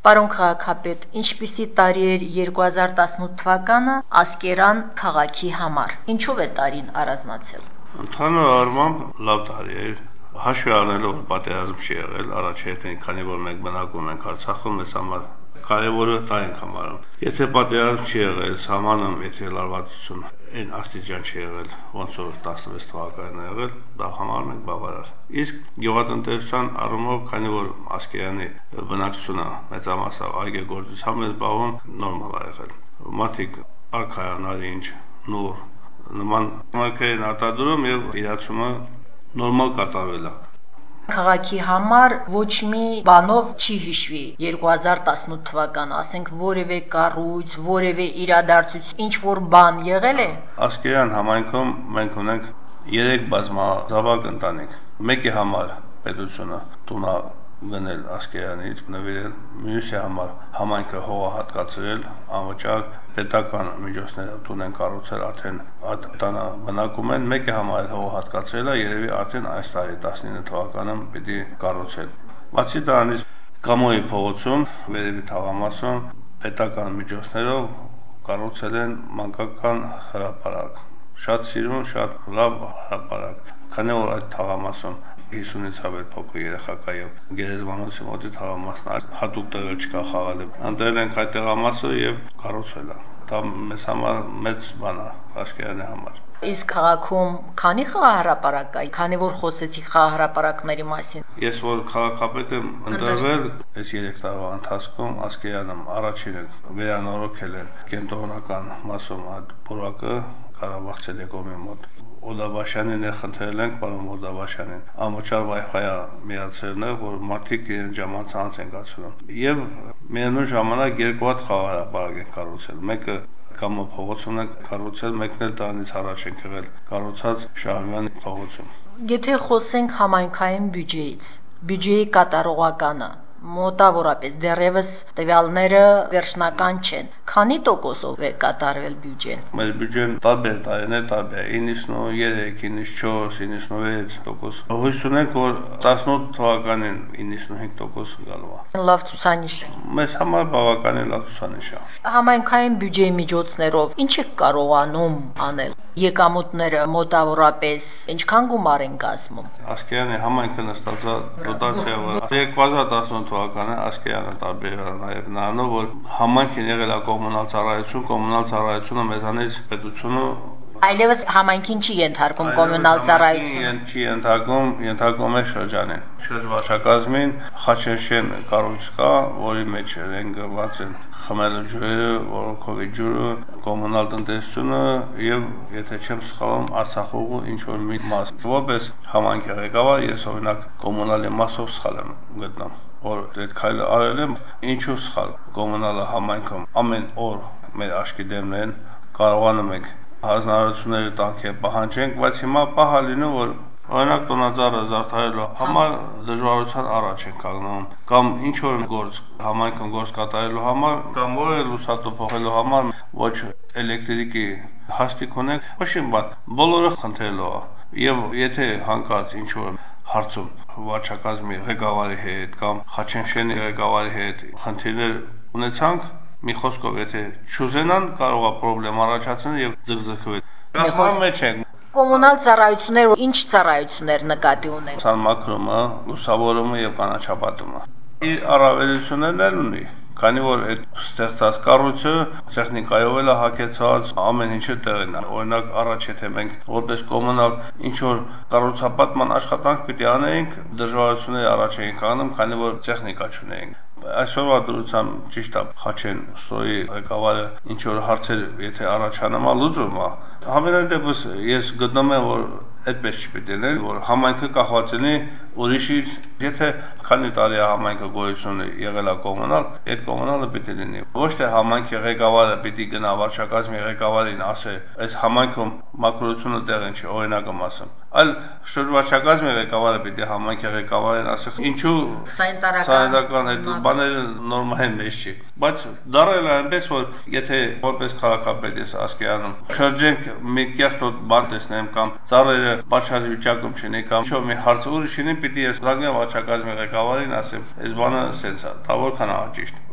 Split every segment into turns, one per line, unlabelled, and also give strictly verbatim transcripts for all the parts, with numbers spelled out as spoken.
Պարոն քաղաքապետ, ինչպիսի տարի էր երկու հազար տասնութ թվականը Ասկերան քաղաքի համար։ Ինչով է տարին առանձնացել։
Ընդհանուր առմամբ լավ տարի էր։ Հաշվի առնելով որ պատերազմ չի եղել, առաջերտին, քանի որ մենք բնակվում ենք Արցախում, մեզ համար կարևորը դա ենք համարում։ Եթե պատերազմ չի եղել, սահմանում, եթե լարվածություն այն աստիճան չի եղել, ոնց որ տասնվեց թվականն է եղել, դա համարում ենք բավարար։ Իսկ գյուղատնտեսության առումով, քանի որ Ասկերանի բնակչությունը մեծամասամբ այգեգործությամբ է զբաղվում, նորմալ է եղել։ Մարդիկ արքայանալինչ, նուռ, նման մարկեր են արտադրում եւ իրացումը նորմալ կատարվել է։
Քաղաքի համար ոչ մի բանով չի հիշվի երկու հազար տասնութ թվականը, ասենք որևէ կառույց, որևէ իրադարձություն, ինչ որ բան եղել է։
Ասկերան համայնքում մենք ունենք երեք բազմազավակ ընտանիք։ Մեկի համար պետությունը տուն է գնել Ասկերանից, նվիրել, մյուսի համար համայնքը հող է հատկացրել, անվճար պետական միջոցներով տուն են կառուցել, արդեն այդ տանը բնակում են, մեկի համար հող հատկացրել է, երևի արդեն այս տարի տասնինը թվականին պիտի կառուցել։ Բացի դրանից Կամոյի փողոցում, վերևի թաղամասում պետական միջոցներով կառուցել են մանկական հրապարակ։ Շատ սիրուն, շատ լավ հրապարակ։ Քանի որ այդ թաղամասում հիսունից ավել փոքր երեխա կա եւ գերեզմանոցի մոտի թաղամասն հատուկ տեղ չկա խաղալու։ Ընտրել ենք այդ տեղամասը եւ կառուցվել է։ Դա մեզ համար մեծ բան է Ասկերանի համար։
Իսկ քաղաքում քանի խաղահրապարակ կա, քանի որ խոսեցիք խաղահրապարակների մասին։
Ես որ քաղաքապետ եմ ընտրվել, այս երեք տարվա ընթացքում Ասկերանում առաջինը վերանորոգել են կենտրոնական մասում այդ պուրակը Ղարաբաղ տելեկոմի մոտ։ Օդաբաշյանին է խնդրել ենք, պարոն Օդաբաշյանին, անվճար Wi-Fi-ը միացրել, որ մարդիկ իրեն ժամանցանց են կացնում։ Եվ միևնույն ժամանակ երկու հատ խաղահրապարակ են կառուցել։ Մեկը Կամո փողոցում են կառուցել, մեկն էլ դրանից առաջ են եղել կառուցած Շահումյանի փողոցում։
Եթե խոսենք համայնքային բյուջեից, բյուջեի կատարողականը, մոտավորապես դեռևս տվյալները վերջնական չեն։ Քանի տոկոսով է կատարվել բյուջեն։
Մեր բյուջեն տարբեր տարիներ տարբեր է, իննսունուերեք, իննսունչորս, իննսունվեց տոկոս։ Հույս ունենք, որ տասնութ թվականին իննսունհինգ տոկոս գալու է։
Լավ ցուցանիշ է։
Մեզ համար բավականին լավ ցուցանիշ է։
Համայնքային բյուջեի միջոցներով ինչ եք կարողանում անել։ Եկամուտները մոտավորապես ինչքան գումար են կազմում։
Ասկերանի համայնքը նստածա դոտացիայով երկու հազար տասնութ թվականը Ասկերանը տարբեր է նաև նրանով, որ համայնքին եղել է կոմունալ ծառայություն, կոմունալ ծառայությունը մեզանից պետությունը
Այլևս համայնքին չի ենթարկում կոմունալ ծառայությունը։
Չի ենթարկում, ենթարկում է շրջանին։ Շրջվարչակազմին Խաչենշեն կառույց կա, որի մեջ են գրված են խմելու ջուրերը, ոռոգովի ջուրը, կոմունալ տնտեսությունը եւ եթե չեմ սխալվում Արցախուղու ինչ որ մի մաս։ Որպես համայնքի ղեկավար ես օրինակ կոմունալի մասով սխալ եմ գտնում, որ այդ քայլը արել եմ, ինչու սխալ։ Կոմունալը համայնքում ամեն օր մեր աչքի դեմն են, կարողանում ենք հանրությունների տանք է պահանջենք, բայց հիմա պահա լինում, որ օրինակ տոնածառը զարդարելու համար դժվարության առաջ են կանգնում, կամ ինչ որ գործ համայնքում գործ կատարելու համար, կամ որը լուսատու փոխելու համար ոչ էլեկտրիկի հաստիկ ունենք, ոչ մի բան, բոլորը խնդրելու է։ Եվ եթե հանկարծ ինչ որ հարցում վարչակազմի ղեկավարի հետ կամ Խաչենշենի ղեկավարի հետ խնդիրներ ունեցանք, մի խոսքով եթե չուզենան կարող է խնդրեմ առաջացնել եւ ձգձգվել։ Կազմի մեջ ենք։
Կոմունալ ծառայություններ ինչ ծառայություններ նկատի ունեն։
Ցանմաքրումը, լուսավորումը եւ կանաչապատումը։ Իր առավելություններն էլ ունի, քանի որ այդ ստեղծած կառույցը տեխնիկայով էլ է հագեցած, ամեն ինչը տեղին է։ Օրինակ առաջ եթե մենք որպես կոմունալ ինչ որ կառուցապատման աշխատանք պիտի անեինք, դժվարությունների առաջ էինք կանգնում, քանի որ տեխնիկա չունեինք։ Այսօրվա դրությամբ ճիշտ է Խաչեն սոյի ղեկավարը ինչ որ հարցեր եթե առաջանում է լուծում է։ Համենայն դեպս ես գտնում եմ որ այդպես չպիտի լինի, որ համայնքը կախված լինի ուրիշից, եթե քանի տարի է համայնքը գոյություն եղել է կոմունալ, այդ կոմունալը պիտի լինի։ Ոչ թե համայնքի ղեկավարը պիտի գնա վարչակազմի ղեկավարին ասե, այս համայնքում մաքրությունը տեղին չի, օրինակը ասեմ, այլ շրջվարչակազմի ղեկավարը պիտի համայնքի ղեկավարին ասի, ինչու սանիտարական այդ բաները նորմային մեջ չի։ Բայց դարել է այնպես, որ եթե որպես քաղաքապետ ես Ասկերանում շրջենք մի կեղտոտ բան տեսնեմ կամ ծառերը պատշաճ վիճակում չունի կամ ինչ-որ մի հարց ուրիշինին պիտի ես զանգեմ վարչակազմի ղեկավարին ասեմ, այս բանը սենց է, դա որքան է ճիշտ։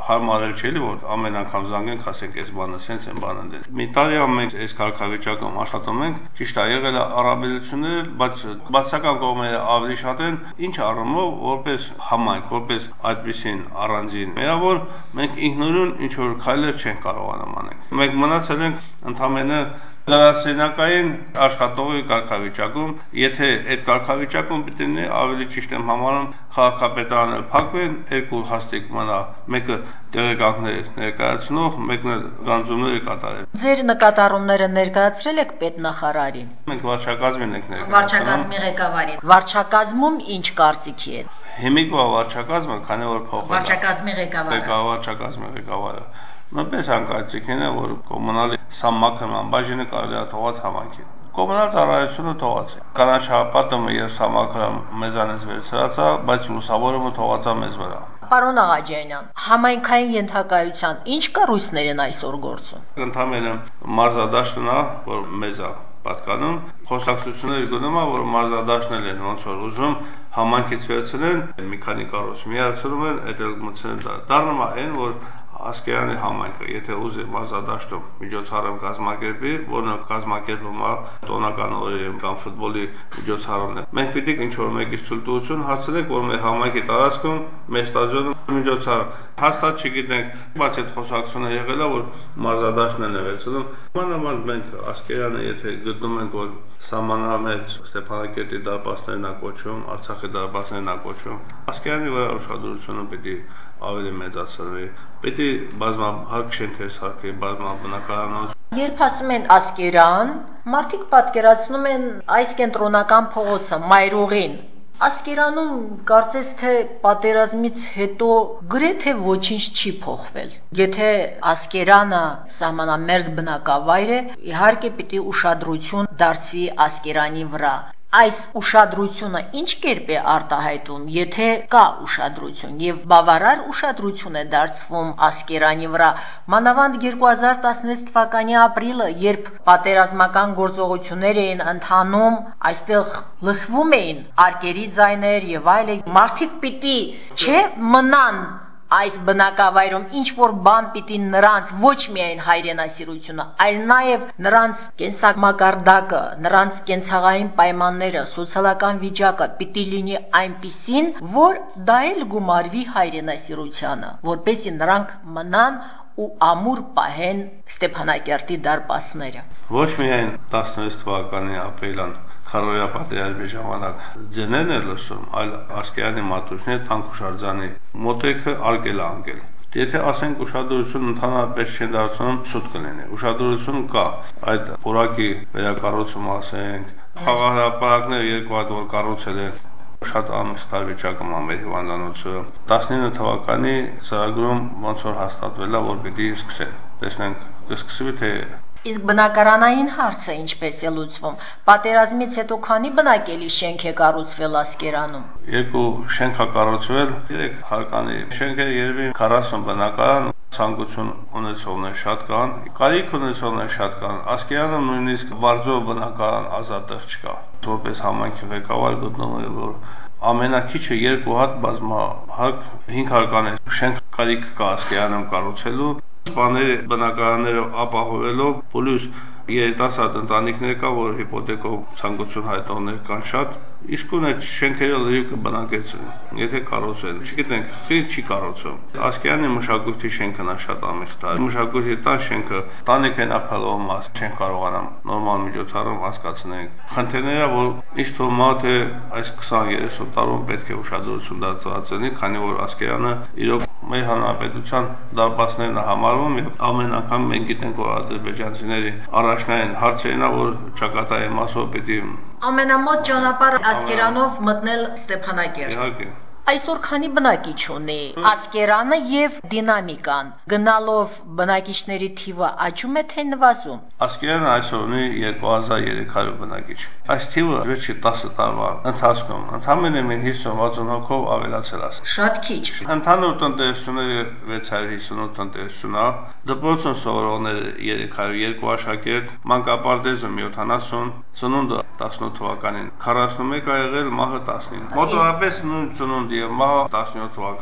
հարմարել չէ, որ ամեն անգամ զանգենք, ասենք այս բանը սենց են բանը դեն։ Մի տարի մենք այս կարգավիճակում աշխատում ենք, ճիշտ է, եղել է առավելություններ, բայց բացական կողմերը ավելի շատ են, ինչ առումով, որպես համայնք, որպես այդպիսին առանձին միավոր, մենք ինքնուրույն ինչ որ քայլեր չենք կարողանում անել։ Մենք մնացել ենք ընդամենը գրասենյակային աշխատողի կարգավիճակում, եթե այդ կարգավիճակում պիտի լինի, ավելի ճիշտ եմ համարում, քաղաքապետարանը փակվեն, երկու հաստիկ մնա, մեկը տեղեկանքներ ներկայացնող, մեկն էլ գանձումները կատարել։
Ձեր նկատառումները ներկայացրել եք պետնախարարին։
Մենք վարչակազմին ենք ներկայացնում։
Վարչակազմի ղեկավարին։ Վարչակազմում ինչ կարծիքի է։
Հիմիկվա վարչակազմը, քանի որ փոխվել է։
Վարչակազմի ղեկավարը։
Վարչակազմի ղեկավարը։ Նույնպես անկարծիքին է, որ կոմունալի սամմաքրման բաժինը կարելի է թողած համայնքին։ Կոմունալ ծառայությունը թողած է։ Կանաչապատումը եւ սամմաքրը մեզանից վերցրած է, բայց լուսավորումը թողած է մեզ վրա։
Պարոն Աղաջանյան, համայնքային ենթակայության ինչ կառույցներ են այսօր գործում։
Ընդամենը մարզադաշտն է, որ մեզ է պատկանում, խոսակցությունները գնում է, որ մարզադաշտն են ոնց որ ուզում համայնքից վերցնեն, մի քանի կառույց միացնում են, այդ էլ մտցնեն դա։ Դառնում է այն, որ Ասկերանի համայնքը, եթե ուզի մարզադաշտում միջոցառում կազմակերպի, որը կազմակերպում է տոնական օրերին կամ ֆուտբոլի միջոցառումներ, մենք պիտի ինչ-որ մեկից ցույցություն հասցնենք, որ մեր համայնքի տարածքում մեր ստադիոնում միջոցառում։ Հաստատ չգիտենք, բայց այդ խոսակցությունը եղել է, որ մարզադաշտն են վերցնում։ Մանավանդ մենք Ասկերանը, եթե գտնում ենք, որ սահմանամերձ Ստեփանակերտի դարպասներն է կոչում, Արցախի դարպասներն է կոչում, Ասկերանի վրա ուշադրությունը պիտի ավելի մեծացնվի, պիտի բազմահարկ շենքեր սարքի, բազմաբնակարաններ։
Երբ ասում են Ասկերան, մարդիկ պատկերացնում են այս կենտրոնական փողոցը, Մայրուղին։ Ասկերանում կարծես թե պատերազմից հետո գրեթե ոչինչ չի փոխվել։ Եթե Ասկերանը սահմանամերձ բնակավայր է, իհարկե պիտի ուշադրություն դարձվի Ասկերանի վրա։ Այս ուշադրությունը ինչ կերպ է արտահայտվում, եթե կա ուշադրություն եւ բավարար ուշադրություն է դարձվում Ասկերանի վրա, մանավանդ երկու հազար տասնվեց թվականի ապրիլը, երբ պատերազմական գործողություններ էին ընթանում, այստեղ լսվում էին արկերի ձայներ եւ այլն, մարդիկ պիտի չէ մնան այս բնակավայրում, ինչ որ բան պիտի նրանց ոչ միայն հայրենասիրությունը, այլ նաև նրանց կենսամակարդակը, նրանց կենցաղային պայմանները, սոցիալական վիճակը պիտի լինի այնպիսին, որ դա էլ գումարվի հայրենասիրությանը, որպեսզի նրանք մնան ու ամուր պահեն Ստեփանակերտի դարպասները։
Ոչ միայն տասնվեց թվականի ապրիլյան քարոզիա պատերազմի ժամանակ ձեներն էր լսում, այլ Ասկերանի մատուցները Թանկուշարձանի մոտեքը արգել անգել։ Եթե ասենք ուշադրություն ընդհանրապես չեն դարձնում, ցույց կլինի։ Ուշադրություն կա այդ որակի վերակառուցումը, ասենք, խաղահրապարակները երկու հատ որ կառուցել են, շատ ամսթար վիճակում է մեր հիվանդանոցը։ տասնինը թվականի ծրագրում ոնց որ հաստատվել է, որ պիտի սկսեն։ Տեսնենք, կսկսվի թե
Իսկ բնակարանային հարցը ինչպես է լուծվում։ Պատերազմից հետո քանի բնակելի շենք է կառուցվել Ասկերանում։
Երկու շենք է կառուցվել, երեք հարկանի շենք է, երևի քառասուն բնակարան, ցանկություն ունեցողներ շատ կան, կարիք ունեցողներ շատ կան։ Ասկերանում նույնիսկ վարձով բնակարան ազատեղ չկա։ Որպես համայնքի ղեկավար գտնում եմ, որ ամենակիչը երկու հատ բազմահարկ հինգ հարկանի շենք կարիք կա Ասկերանում կառուցելու, բաների բնակարանները ապահովելով, պլյուս երիտասարդ ընտանիքներ կա, որ հիպոթեկով ցանկություն հայտնողներ կան շատ, իսկույն այդ շենքերը լրիվ կբնակեցվեն, եթե կառուցեն։ Չգիտենք, խի չի կառուցվում։ Ասկերանի մշակույթի շենքն է շատ ամիղտար։ Մշակույթի տան շենքը տանիքն ապահովում է, չեն կարողանամ նորմալ միջոցառում հասկացնենք։ Խնդիրները, որ ինչ թվում է, թե այս քսան երեսուն տարում պետք է ուշադրություն դարձնի, քանի որ Ասկերանը իրոք մեր հանրապետության դարպասներն է համարվում եւ ամեն անգամ մենք գիտենք, որ ադրբեջանցիների առաջնային հարցերն է, որ ճակատային մասով պիտի
ամենամոտ ճանապարհը Ասկերանով մտնել Ստեփանակերտ։
Իհարկե։
Այսօր քանի բնակիչ ունի Ասկերանը եւ դինամիկան։ Գնալով բնակիչների թիվը աճում է թե նվազում։
Ասկերանը այսօր ունի երկու հազար երեք հարյուր բնակիչ։ Այս թիվը վերջի տասը տարվա ընթացքում ընդամենը հիսուն վաթսուն հոգով ավելացել է։
Շատ քիչ։
Ընդհանուր տնտեսությունները վեց հարյուր հիսունութ տնտեսություն է, դպրոցում սովորողները երեք հարյուր երկու աշակերտ, մանկապարտեզում յոթանասուն, ծնունդը տասնութ թվականին քառասունմեկ ա եղել, մահը տասնինը։ Մոտավորապես նույն ծնունդ եւ մահը տասնյոթ թվականին։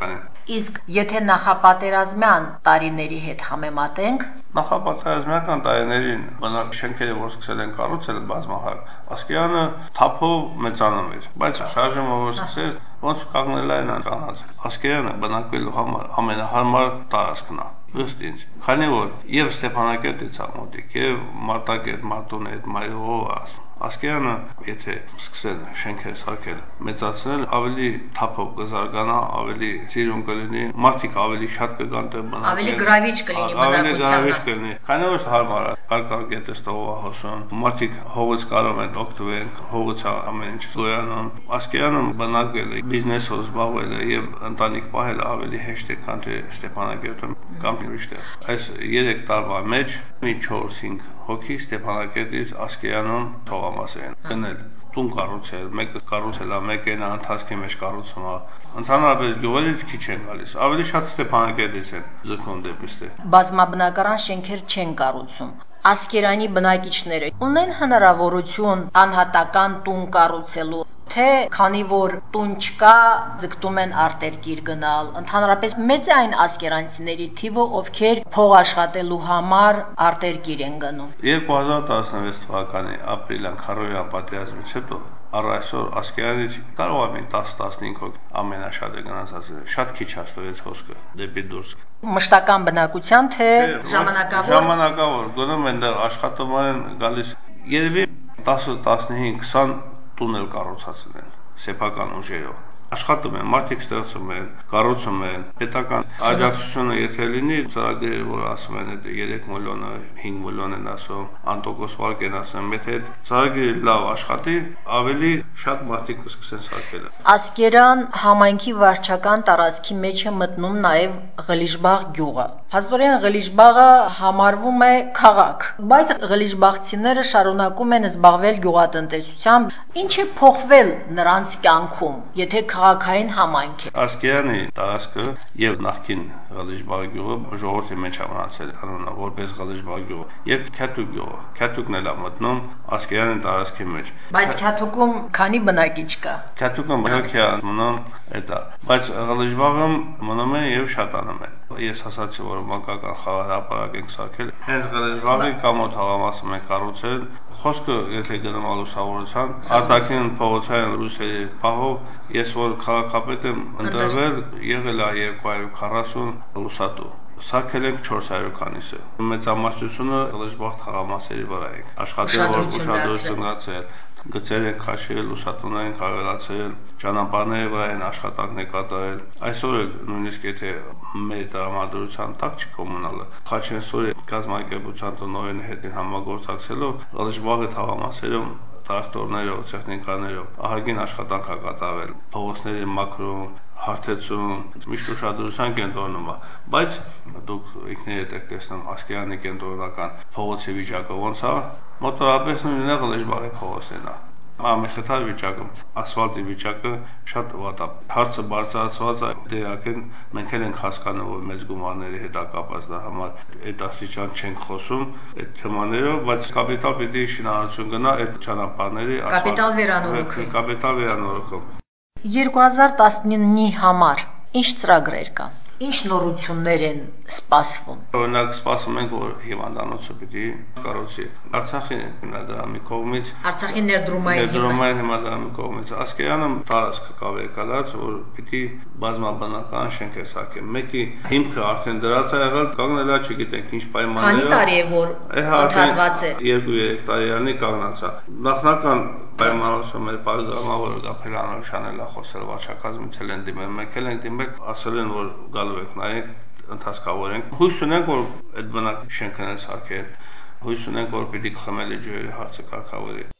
Իսկ եթե նախապատերազմյան տարիների հետ համեմատենք,
նախապատերազմյան տարիներին բնակ շենքերը, որ սկսել են կառուցել բազմահար, Ասկերանը թափով մեծանում էր, բայց շարժումը որ սկսեց, ոնց կանգնել են անկանած։ Ասկերանը բնակվելու համար ամենահարմար տարածքն է։ Ըստ ինձ, քանի որ եւ Ստեփանակերտից է մոտիկ, եւ Մարտակերտ, Մարտունի այդ մայրով Ասկերանը, եթե սկսեն շենքեր սարքել, մեծացնել, ավելի թափով կզարգանա, ավելի ծիրուն կլինի, մարդիկ ավելի շատ կգան տեղ բնակել,
ավելի գրավիչ կլինի բնակությանը։
Քանի որ հարմար է, կարկարգետը ստողով է հոսում, մարդիկ հողից կարող են օգտվել, հողից ամեն ինչ զոյանում։ Ասկերանը բնակվել է, բիզնեսով զբաղվել է եւ ընտանիք պահել ավելի հեշտ է, քան թե Ստեփանակերտում կամ ուրիշտեղ։ Այս երեք տարվա մեջ մի չորս-հինգ հոգի Ստեփանակերտից Ասկերանում թողամաս են գնել, տուն կառուցել, մեկը կառուցել է, մեկը նա ընթացքի մեջ կառուցում է։ Ընդհանրապես գյուղերից քիչ են գալիս, ավելի շատ Ստեփանակերտից են ձգում դեպի ստեղ։
Բազմաբնակարան շենքեր չեն կառուցում։ Ասկերանի բնակիչները ունեն հնարավորություն անհատական տուն կառուցելու, թե քանի որ տուն չկա, ձգտում են արտերկիր գնալ։ Ընդհանրապես մեծ է այն ասկերանցիների թիվը, ովքեր փող աշխատելու համար արտերկիր են գնում։
երկու հազար տասնվեց թվականի ապրիլյան քարոզյան պատերազմից հետո առ այսօր Ասկերանից կարող է մի տաս-տասնհինգ հոգի ամենաշատը գնացած, շատ քիչ հաստվեց հոսքը դեպի դուրս։
Մշտական բնակության թե ժամանակավոր։
Ժամանակավոր գնում են դեռ աշխատում են գալիս, երևի տասը-տասնհինգ քսան տուն էլ կառուցածել են սեփական ուժերով։ Աշխատում են, մարդիկ ստեղծում են, կառուցում են, պետական աջակցությունը եթե լինի, ծրագրերը, որ ասում են, այդ երեք միլիոնը, հինգ միլիոն են ասում, անտոկոս վարկ են ասում, եթե այդ ծրագիրը լավ աշխատի, ավելի շատ մարդիկ կսկսեն սարքել։
Ասկերան համայնքի վարչական տարածքի մեջ է մտնում նաև Ղլիժբաղ գյուղը։ Փաստորեն Ղլիժբաղը համարվում է քաղաք, բայց ղլիժբաղցիները շարունակում են զբաղվել գյուղատնտեսությամբ։ Ինչ է փոխվել նրանց կյանքում, եթե քաղաքային համայնք է։
Ասկերանի տարածքը եւ նախկին Ղլիժբաղ գյուղը ժողովրդի մեջ է մնացել անունը որպես Ղլիժբաղ գյուղ եւ Քյաթուկ գյուղը։ Քյաթուկն էլ է մտնում Ասկերանի տարածքի մեջ։
Բայց Քյաթուկում քանի բնակիչ կա։
Քյաթուկում բնակիչ է մնում էտա, բայց Ղլիժբաղում մնում են եւ շատանում են։ Ես ասացի, որ մանկական խաղահրապարակ ենք սարքել, հենց Ղլիժբաղի կամոթ հաղամասում են կառուցել։ Խոսքը եթե գնում է լուսավորության, արտաքին փողոցային լույսերի պահով, ես որ քաղաքապետ եմ ընտրվել, եղել է երկու հարյուր քառասուն լուսատու։ Սարքել ենք չորս հարյուր քանիսը։ Մեծամասնությունը Ղլիժբաղ թաղամասերի վրա ենք։ Աշխատել որ ուշադրություն դարձել, գծեր են քաշել, լուսատուներ են հավելացել, ճանապարհների վրա են աշխատանքներ կատարել։ Այսօր էլ նույնիսկ եթե մեր տրամադրության տակ չի կոմունալը, Խաչենսորի կազմակերպության տնօրենի հետ համագործակցելով Ղլիժբաղի թաղամասերում տրակտորներով, տեխնիկաներով ահագին աշխատանք է կատարվել, փողոցների մաքրում, հարթեցում, միշտ ուշադրության կենտրոնում է, բայց դուք ինքներդ եք տեսնում Ասկերանի կենտրոնական փողոցի վիճակը ոնց է, մոտորապես նույնն է Ղլիժբաղի փողոցն է։ Ամենախթար վիճակում, ասֆալտի վիճակը շատ վատ է։ Հարցը բարձրացված է, դերակեն մենք էլ ենք հասկանում, որ մեծ գումարների հետ է կապված դա համար, այդ աստիճան չենք խոսում այդ թեմաներով, բայց կապիտալ պիտի շինարարություն գնա այդ ճանապարհների
կապիտալ վերանորոգում։
Կապիտալ վերանորոգում։
երկու հազար տասնինի համար ինչ ծրագրեր կան։ Ինչ նորություններ են սպասվում։
Օրինակ սպասում ենք, որ հիվանդանոցը պիտի կառուցի Արցախի հիմնադրամի կողմից,
Արցախի ներդրումային
հիմնադրամի կողմից։ Ասկերանը տարածքը կա վերկալած, որ պիտի բազմաբնակարան շենք է սարքել։ Մեկի հիմքը արդեն դրած է եղել, կանգնել է, չգիտենք ինչ պայմաններով։
Քանի տարի է որ ընդհատված է։
երկու-երեք տարի կանգնած է։ Նախնական պայմանավորվում մեր պատգամավորը Գաբրիել Շանել է խոսել վարչակազմից են դիմել, մենք էլ ենք դիմել, ասել են, որ գալու եք նայեք, ընթացքավորենք։ Հույս ունենք, որ այդ բնակ շենքն է սարքել։ Հույս ունենք, որ պիտի խմելի ջրերի հարցը կարգավորի։